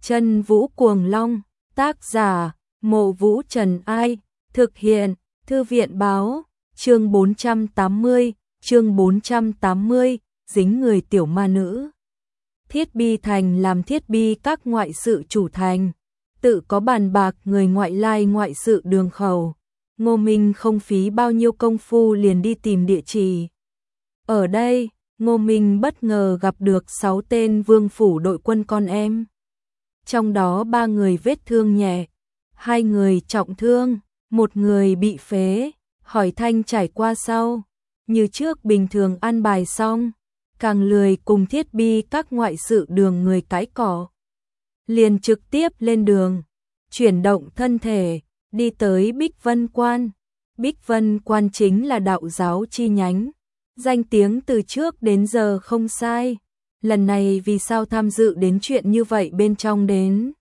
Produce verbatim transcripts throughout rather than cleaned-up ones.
Chân Vũ Cuồng Long, tác giả, Mộ Vũ Trần Ai, thực hiện, Thư viện báo, chương bốn trăm tám mươi, chương bốn trăm tám mươi, dính người tiểu ma nữ. Thiết Bi Thành làm Thiết Bi các ngoại sự chủ thành, tự có bàn bạc người ngoại lai ngoại sự đường khẩu. Ngô Minh không phí bao nhiêu công phu liền đi tìm địa chỉ. Ở đây, Ngô Minh bất ngờ gặp được sáu tên vương phủ đội quân con em. Trong đó ba người vết thương nhẹ, hai người trọng thương, một người bị phế. Hỏi thanh trải qua sau, như trước bình thường an bài xong, càng lười cùng Thiết Bi các ngoại sự đường người cái cỏ. Liền trực tiếp lên đường, chuyển động thân thể, đi tới Bích Vân Quan. Bích Vân Quan chính là đạo giáo chi nhánh, danh tiếng từ trước đến giờ không sai. Lần này vì sao tham dự đến chuyện như vậy bên trong đến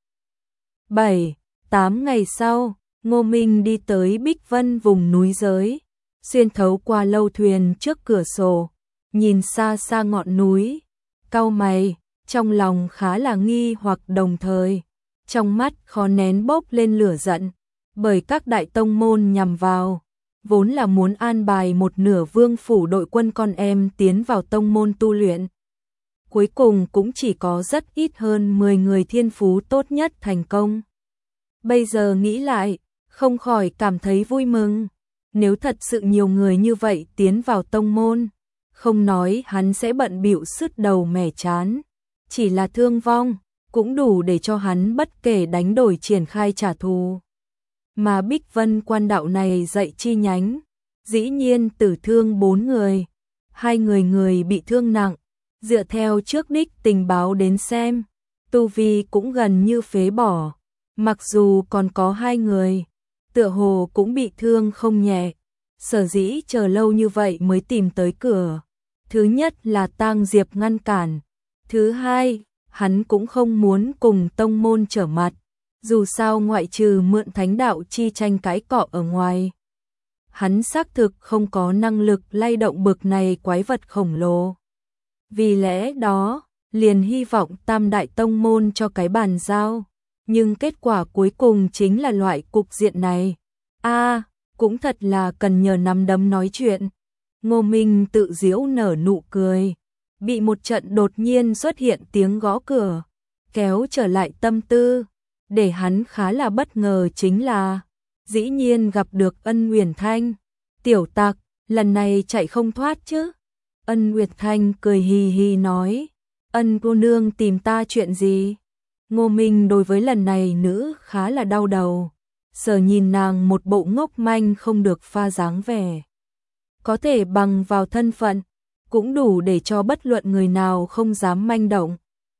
bảy, tám ngày sau, Ngô Minh đi tới Bích Vân vùng núi giới, xuyên thấu qua lâu thuyền trước cửa sổ, nhìn xa xa ngọn núi, cau mày, trong lòng khá là nghi hoặc đồng thời, trong mắt khó nén bốc lên lửa giận, bởi các đại tông môn nhằm vào, vốn là muốn an bài một nửa vương phủ đội quân con em tiến vào tông môn tu luyện. Cuối cùng cũng chỉ có rất ít hơn mười người thiên phú tốt nhất thành công. Bây giờ nghĩ lại, không khỏi cảm thấy vui mừng. Nếu thật sự nhiều người như vậy tiến vào tông môn, không nói hắn sẽ bận bịu sứt đầu mẻ chán, chỉ là thương vong, cũng đủ để cho hắn bất kể đánh đổi triển khai trả thù. Mà Bích Vân Quan đạo này dạy chi nhánh, dĩ nhiên tử thương bốn người, hai người người bị thương nặng, dựa theo trước đích tình báo đến xem, tu vi cũng gần như phế bỏ, mặc dù còn có hai người, tựa hồ cũng bị thương không nhẹ, sở dĩ chờ lâu như vậy mới tìm tới cửa. Thứ nhất là Tang Diệp ngăn cản, thứ hai, hắn cũng không muốn cùng tông môn trở mặt, dù sao ngoại trừ mượn thánh đạo chi tranh cái cọ ở ngoài. Hắn xác thực không có năng lực lay động bực này quái vật khổng lồ. Vì lẽ đó, liền hy vọng tam đại tông môn cho cái bàn giao, nhưng kết quả cuối cùng chính là loại cục diện này. A, à, cũng thật là cần nhờ nắm đấm nói chuyện. Ngô Minh tự giễu nở nụ cười, bị một trận đột nhiên xuất hiện tiếng gõ cửa, kéo trở lại tâm tư. Để hắn khá là bất ngờ chính là, dĩ nhiên gặp được Ân Uyển Thanh. Tiểu tặc, lần này chạy không thoát chứ? Ân Uyển Thanh cười hì hì nói, Ân cô nương tìm ta chuyện gì? Ngô Minh đối với lần này nữ khá là đau đầu, sờ nhìn nàng một bộ ngốc manh không được pha dáng vẻ. Có thể bằng vào thân phận, cũng đủ để cho bất luận người nào không dám manh động.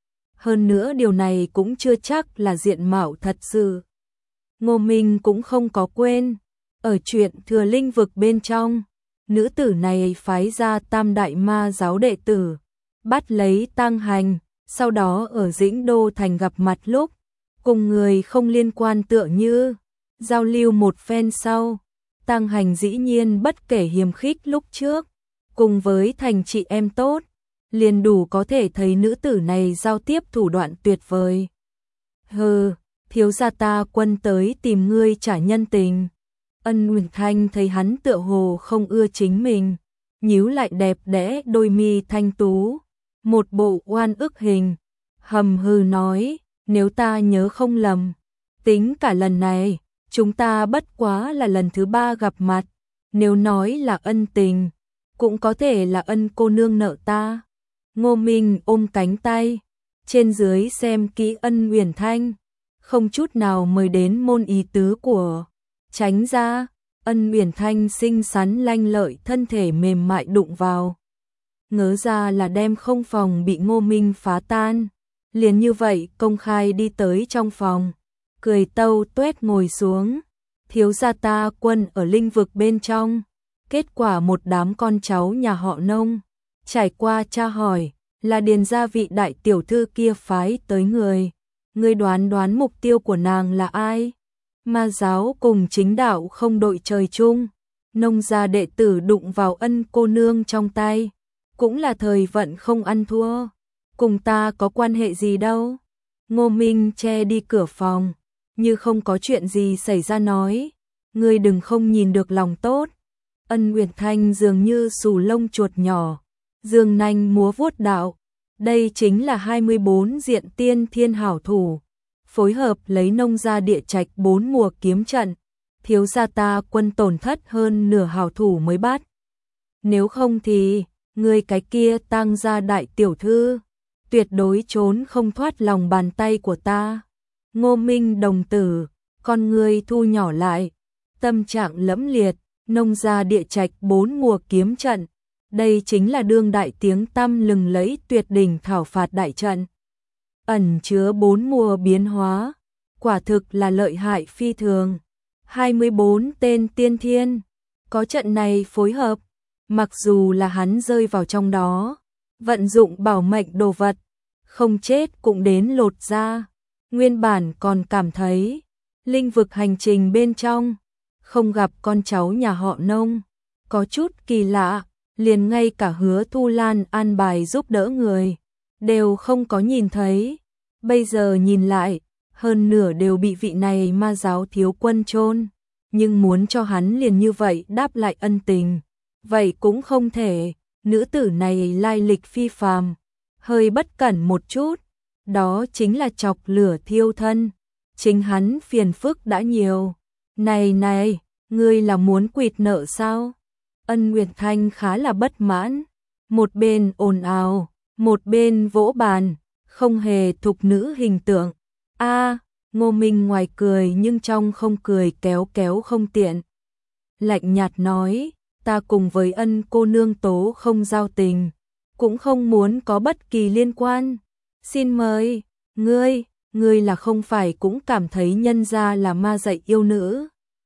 Hơn nữa điều này cũng chưa chắc là diện mạo thật sự. Ngô Minh cũng không có quên, ở chuyện Thừa Linh vực bên trong, nữ tử này phái ra tam đại ma giáo đệ tử, bắt lấy Tang Hành, sau đó ở Dĩnh Đô Thành gặp mặt lúc, cùng người không liên quan tựa như, giao lưu một phen sau, Tang Hành dĩ nhiên bất kể hiềm khích lúc trước, cùng với thành chị em tốt, liền đủ có thể thấy nữ tử này giao tiếp thủ đoạn tuyệt vời. Hừ, thiếu gia ta quân tới tìm ngươi trả nhân tình. Ân Uyển Thanh thấy hắn tựa hồ không ưa chính mình, nhíu lại đẹp đẽ đôi mi thanh tú, một bộ oan ức hình, hầm hừ nói, nếu ta nhớ không lầm, tính cả lần này, chúng ta bất quá là lần thứ ba gặp mặt, nếu nói là ân tình, cũng có thể là ân cô nương nợ ta. Ngô Minh ôm cánh tay, trên dưới xem kỹ Ân Uyển Thanh, không chút nào mời đến môn ý tứ của. Tránh ra, Ân Uyển Thanh xinh xắn lanh lợi thân thể mềm mại đụng vào. Ngớ ra là đem không phòng bị Ngô Minh phá tan. Liền như vậy công khai đi tới trong phòng, cười tâu tuét ngồi xuống. Thiếu gia ta quân ở linh vực bên trong, kết quả một đám con cháu nhà họ Nông. Trải qua tra hỏi, là điền gia vị đại tiểu thư kia phái tới người. Ngươi đoán đoán mục tiêu của nàng là ai? Ma giáo cùng chính đạo không đội trời chung. Nông gia đệ tử đụng vào Ân cô nương trong tay, cũng là thời vận không ăn thua. Cùng ta có quan hệ gì đâu? Ngô Minh che đi cửa phòng, như không có chuyện gì xảy ra nói, ngươi đừng không nhìn được lòng tốt. Ân Uyển Thanh dường như xù lông chuột nhỏ, dương nanh múa vuốt đạo, đây chính là hai mươi bốn diện tiên thiên hảo thủ, phối hợp lấy nông gia địa trạch bốn mùa kiếm trận, thiếu gia ta quân tổn thất hơn nửa hảo thủ mới bắt. Nếu không thì, ngươi cái kia Tang gia đại tiểu thư, tuyệt đối trốn không thoát lòng bàn tay của ta. Ngô Minh đồng tử, con ngươi thu nhỏ lại, tâm trạng lẫm liệt, nông gia địa trạch bốn mùa kiếm trận, đây chính là đương đại tiếng tăm lừng lẫy tuyệt đỉnh thảo phạt đại trận. Ẩn chứa bốn mùa biến hóa, quả thực là lợi hại phi thường. hai mươi bốn tên tiên thiên, có trận này phối hợp, mặc dù là hắn rơi vào trong đó, vận dụng bảo mệnh đồ vật, không chết cũng đến lột ra. Nguyên bản còn cảm thấy, linh vực hành trình bên trong, không gặp con cháu nhà họ Nông, có chút kỳ lạ, liền ngay cả Hứa Thu Lan an bài giúp đỡ người, đều không có nhìn thấy. Bây giờ nhìn lại, hơn nửa đều bị vị này ma giáo thiếu quân chôn, nhưng muốn cho hắn liền như vậy đáp lại ân tình, vậy cũng không thể. Nữ tử này lai lịch phi phàm, hơi bất cẩn một chút, đó chính là chọc lửa thiêu thân, chính hắn phiền phức đã nhiều. Này này, ngươi là muốn quỵt nợ sao? Ân Uyển Thanh khá là bất mãn, một bên ồn ào, một bên vỗ bàn, không hề thục nữ hình tượng. A, Ngô Minh ngoài cười nhưng trong không cười, kéo kéo không tiện. Lạnh nhạt nói, ta cùng với Ân cô nương tố không giao tình, cũng không muốn có bất kỳ liên quan. Xin mời, ngươi, ngươi là không phải cũng cảm thấy nhân gia là ma dạy yêu nữ.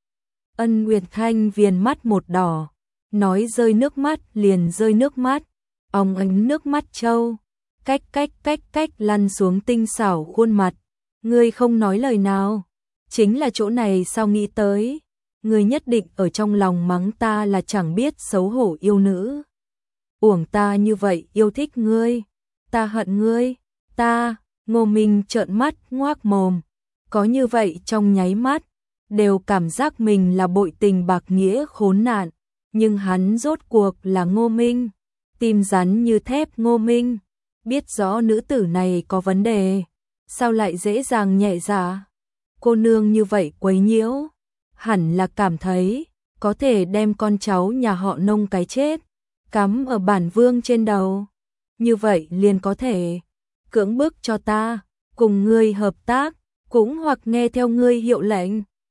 Ân Uyển Thanh viền mắt một đỏ, nói rơi nước mắt liền rơi nước mắt, óng ánh nước mắt trâu, cách cách cách cách lăn xuống tinh xảo khuôn mặt. Ngươi không nói lời nào, chính là chỗ này sao nghĩ tới, ngươi nhất định ở trong lòng mắng ta là chẳng biết xấu hổ yêu nữ. Uổng ta như vậy yêu thích ngươi, ta hận ngươi, ta. Ngô Minh trợn mắt ngoác mồm, có như vậy trong nháy mắt, đều cảm giác mình là bội tình bạc nghĩa khốn nạn, nhưng hắn rốt cuộc là Ngô Minh, tim rắn như thép Ngô Minh, biết rõ nữ tử này có vấn đề, sao lại dễ dàng nhẹ dạ. Cô nương như vậy quấy nhiễu, hẳn là cảm thấy có thể đem con cháu nhà họ Nông cái chết cắm ở bản vương trên đầu, như vậy liền có thể cưỡng bức cho ta cùng ngươi hợp tác, cũng hoặc nghe theo ngươi hiệu lệnh.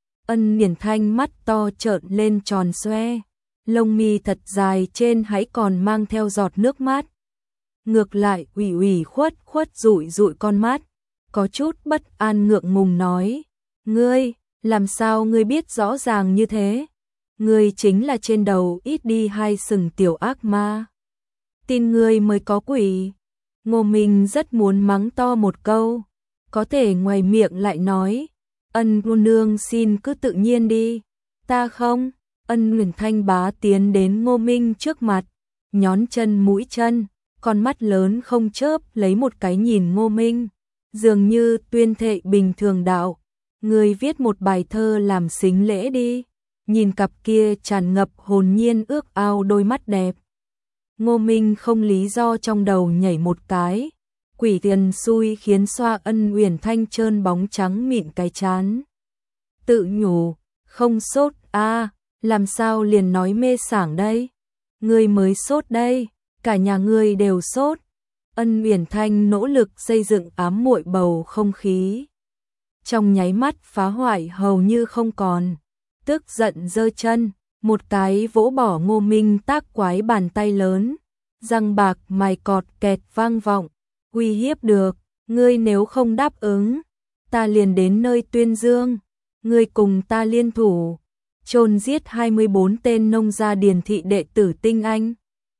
Ân Uyển Thanh mắt to trợn lên tròn xoe, lông mi thật dài trên hãy còn mang theo giọt nước mắt. Ngược lại ủy ủy khuất khuất dụi dụi con mắt, có chút bất an ngượng ngùng nói, ngươi, làm sao ngươi biết rõ ràng như thế? Ngươi chính là trên đầu ít đi hai sừng tiểu ác ma. Tin ngươi mới có quỷ. Ngô Minh rất muốn mắng to một câu, có thể ngoài miệng lại nói, Ân cô nương xin cứ tự nhiên đi, ta không. Ân Uyển Thanh bá tiến đến Ngô Minh trước mặt, nhón chân mũi chân, con mắt lớn không chớp lấy một cái nhìn Ngô Minh, dường như tuyên thệ bình thường đạo, người viết một bài thơ làm xính lễ đi. Nhìn cặp kia tràn ngập hồn nhiên ước ao đôi mắt đẹp, Ngô Minh không lý do trong đầu nhảy một cái, quỷ tiền xui khiến xoa Ân Uyển Thanh trơn bóng trắng mịn cái chán. Tự nhủ, không sốt a, làm sao liền nói mê sảng đây? Ngươi mới sốt đây, cả nhà ngươi đều sốt. Ân Uyển Thanh nỗ lực xây dựng ám muội bầu không khí, trong nháy mắt phá hoại hầu như không còn. Tức giận giơ chân, một cái vỗ bỏ Ngô Minh tác quái bàn tay lớn, răng bạc mài cọt kẹt vang vọng, uy hiếp được, ngươi nếu không đáp ứng, ta liền đến nơi Tuyên Dương, ngươi cùng ta liên thủ, chôn giết hai mươi bốn tên nông gia điền thị đệ tử tinh anh.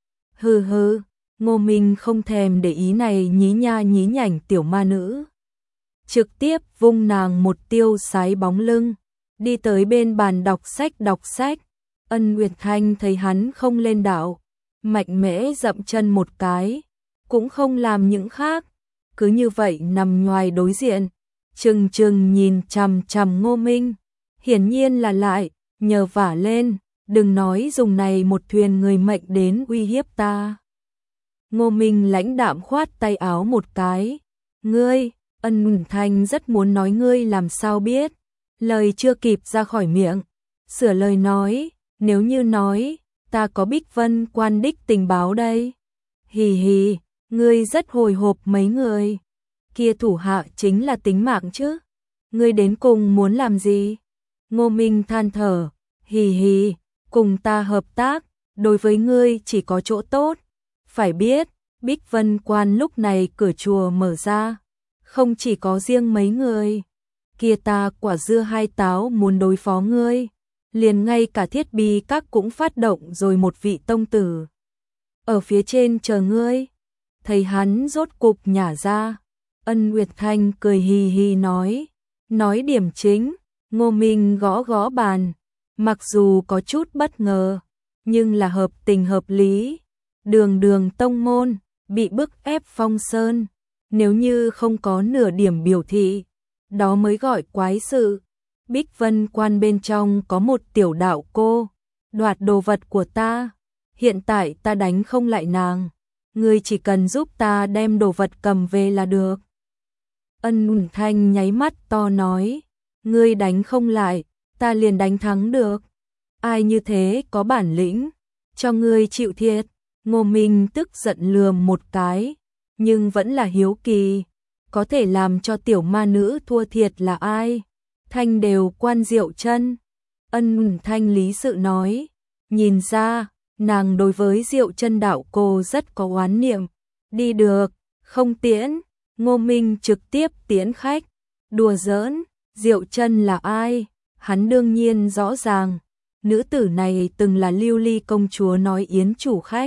Hừ hừ, Ngô Minh không thèm để ý này nhí nha nhí nhảnh tiểu ma nữ, trực tiếp vung nàng một tiêu sái bóng lưng, đi tới bên bàn đọc sách đọc sách. Ân Uyển Thanh thấy hắn không lên đạo, mạnh mẽ dậm chân một cái, cũng không làm những khác, cứ như vậy nằm ngoài đối diện, trừng trừng nhìn chằm chằm Ngô Minh, hiển nhiên là lại nhờ vả lên, đừng nói dùng này một thuyền người mệnh đến uy hiếp ta. Ngô Minh lãnh đạm khoát tay áo một cái, ngươi, Ân Thanh rất muốn nói ngươi làm sao biết, lời chưa kịp ra khỏi miệng, sửa lời nói, nếu như nói, ta có Bích Vân Quan đích tình báo đây. Hì hì, ngươi rất hồi hộp mấy người, kia thủ hạ chính là tính mạng chứ, ngươi đến cùng muốn làm gì? Ngô Minh than thở, hì hì, cùng ta hợp tác, đối với ngươi chỉ có chỗ tốt, phải biết, Bích Vân Quan lúc này cửa chùa mở ra, không chỉ có riêng mấy người, kia ta quả dưa hai táo muốn đối phó ngươi, liền ngay cả thiết bị các cũng phát động rồi một vị tông tử. Ở phía trên chờ ngươi, thấy hắn rốt cục nhả ra, Ân Nguyệt Thanh cười hì hì nói, nói điểm chính, Ngô Minh gõ gõ bàn, mặc dù có chút bất ngờ, nhưng là hợp tình hợp lý, đường đường tông môn, bị bức ép phong sơn, nếu như không có nửa điểm biểu thị, đó mới gọi quái sự. Bích Vân Quan bên trong có một tiểu đạo cô, đoạt đồ vật của ta, hiện tại ta đánh không lại nàng, ngươi chỉ cần giúp ta đem đồ vật cầm về là được. Ân Thanh nháy mắt to nói, ngươi đánh không lại, ta liền đánh thắng được. Ai như thế có bản lĩnh, cho ngươi chịu thiệt. Ngô Minh tức giận lườm một cái, nhưng vẫn là hiếu kỳ, có thể làm cho tiểu ma nữ thua thiệt là ai? Thanh đều Quan Diệu Chân. Ân Thanh lý sự nói, nhìn ra, nàng đối với Diệu Chân đạo cô rất có oán niệm. Đi được, không tiễn. Ngô Minh trực tiếp tiễn khách. Đùa giỡn, Diệu Chân là ai? Hắn đương nhiên rõ ràng, nữ tử này từng là Lưu Ly công chúa nói yến chủ khách,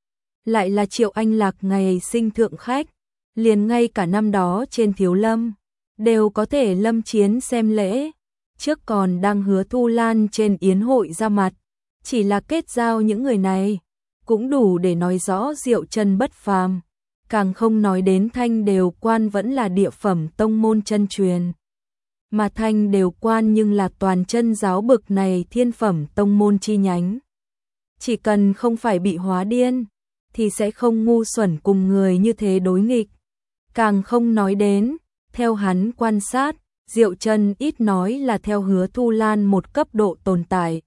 lại là Triệu Anh Lạc ngày sinh thượng khách, liền ngay cả năm đó trên Thiếu Lâm đều có thể lâm chiến xem lễ, trước còn đang hứa Thu Lan trên yến hội ra mặt, chỉ là kết giao những người này cũng đủ để nói rõ Diệu Chân bất phàm, càng không nói đến Thanh Đều Quan vẫn là địa phẩm tông môn chân truyền. Mà Thanh Đều Quan nhưng là toàn chân giáo bực này thiên phẩm tông môn chi nhánh. Chỉ cần không phải bị hóa điên, thì sẽ không ngu xuẩn cùng người như thế đối nghịch. Càng không nói đến, theo hắn quan sát, Diệu Chân ít nói là theo hứa Thu Lan một cấp độ tồn tại.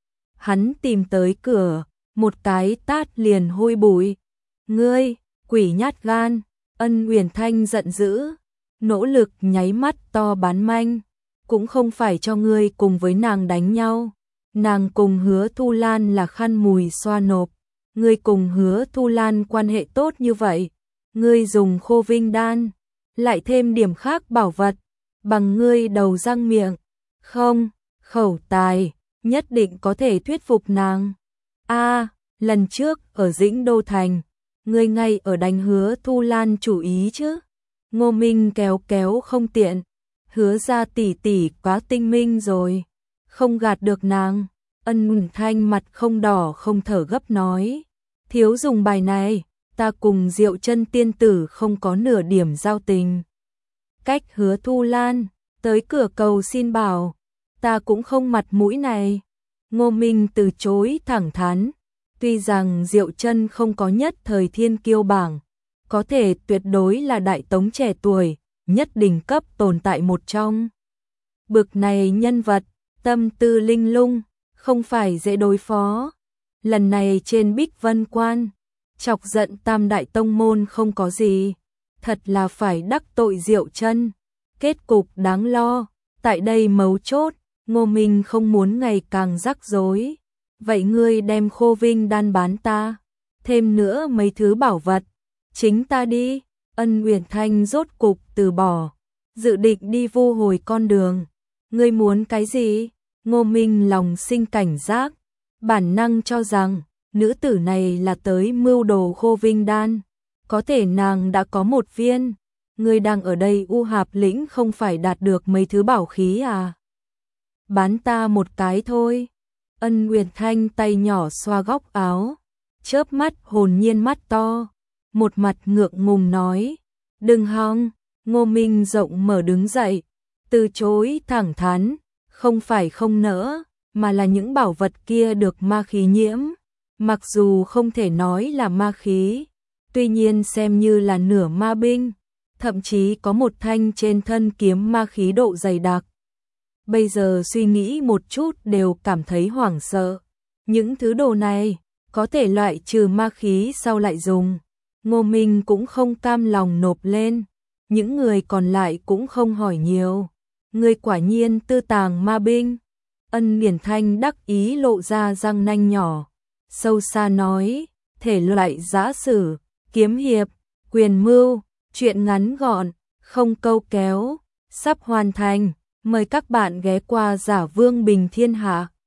Hắn tìm tới cửa, một cái tát liền hôi bụi. Ngươi, quỷ nhát gan, Ân Uyển Thanh giận dữ, nỗ lực nháy mắt to bán manh, cũng không phải cho ngươi cùng với nàng đánh nhau. Nàng cùng hứa Thu Lan là khăn mùi xoa nộp, ngươi cùng hứa Thu Lan quan hệ tốt như vậy, ngươi dùng khô vinh đan, lại thêm điểm khác bảo vật, bằng ngươi đầu răng miệng, không, khẩu tài, nhất định có thể thuyết phục nàng. A, lần trước ở Dĩnh Đô Thành, ngươi ngay ở đánh hứa Thu Lan chủ ý chứ? Ngô Minh kéo kéo không tiện, hứa ra tỷ tỷ quá tinh minh rồi, không gạt được nàng. Ân Thanh mặt không đỏ không thở gấp nói, thiếu dùng bài này, ta cùng Diệu Chân tiên tử không có nửa điểm giao tình. Cách hứa Thu Lan, tới cửa cầu xin bảo, ta cũng không mặt mũi này. Ngô Minh từ chối thẳng thắn, tuy rằng Diệu Chân không có nhất thời thiên kiêu bảng, có thể tuyệt đối là đại tống trẻ tuổi, nhất đỉnh cấp tồn tại một trong. Bực này nhân vật, tâm tư linh lung, không phải dễ đối phó. Lần này trên Bích Vân Quan, chọc giận tam đại tông môn không có gì, thật là phải đắc tội Diệu Chân. Kết cục đáng lo, tại đây mấu chốt, Ngô Minh không muốn ngày càng rắc rối. Vậy ngươi đem khô vinh đan bán ta, thêm nữa mấy thứ bảo vật, chính ta đi. Ân Uyển Thanh rốt cục từ bỏ, dự định đi vô hồi con đường. Ngươi muốn cái gì? Ngô Minh lòng sinh cảnh giác, bản năng cho rằng nữ tử này là tới mưu đồ khô vinh đan, có thể nàng đã có một viên. Ngươi đang ở đây U Hạp lĩnh không phải đạt được mấy thứ bảo khí à? Bán ta một cái thôi. Ân Uyển Thanh tay nhỏ xoa góc áo, chớp mắt hồn nhiên mắt to, một mặt ngượng ngùng nói, Đừng hòng, Ngô Minh rộng mở đứng dậy, từ chối thẳng thắn, không phải không nỡ, mà là những bảo vật kia được ma khí nhiễm, mặc dù không thể nói là ma khí, tuy nhiên xem như là nửa ma binh, thậm chí có một thanh trên thân kiếm ma khí độ dày đặc. Bây giờ suy nghĩ một chút đều cảm thấy hoảng sợ. Những thứ đồ này có thể loại trừ ma khí sau lại dùng. Ngô Minh cũng không cam lòng nộp lên. Những người còn lại cũng không hỏi nhiều. Người quả nhiên tư tàng ma binh. Ân Điển Thanh đắc ý lộ ra răng nanh nhỏ. Sâu xa nói, thể loại giã sử, kiếm hiệp, quyền mưu, chuyện ngắn gọn, không câu kéo, sắp hoàn thành. Mời các bạn ghé qua Giả Vương Bình Thiên Hạ.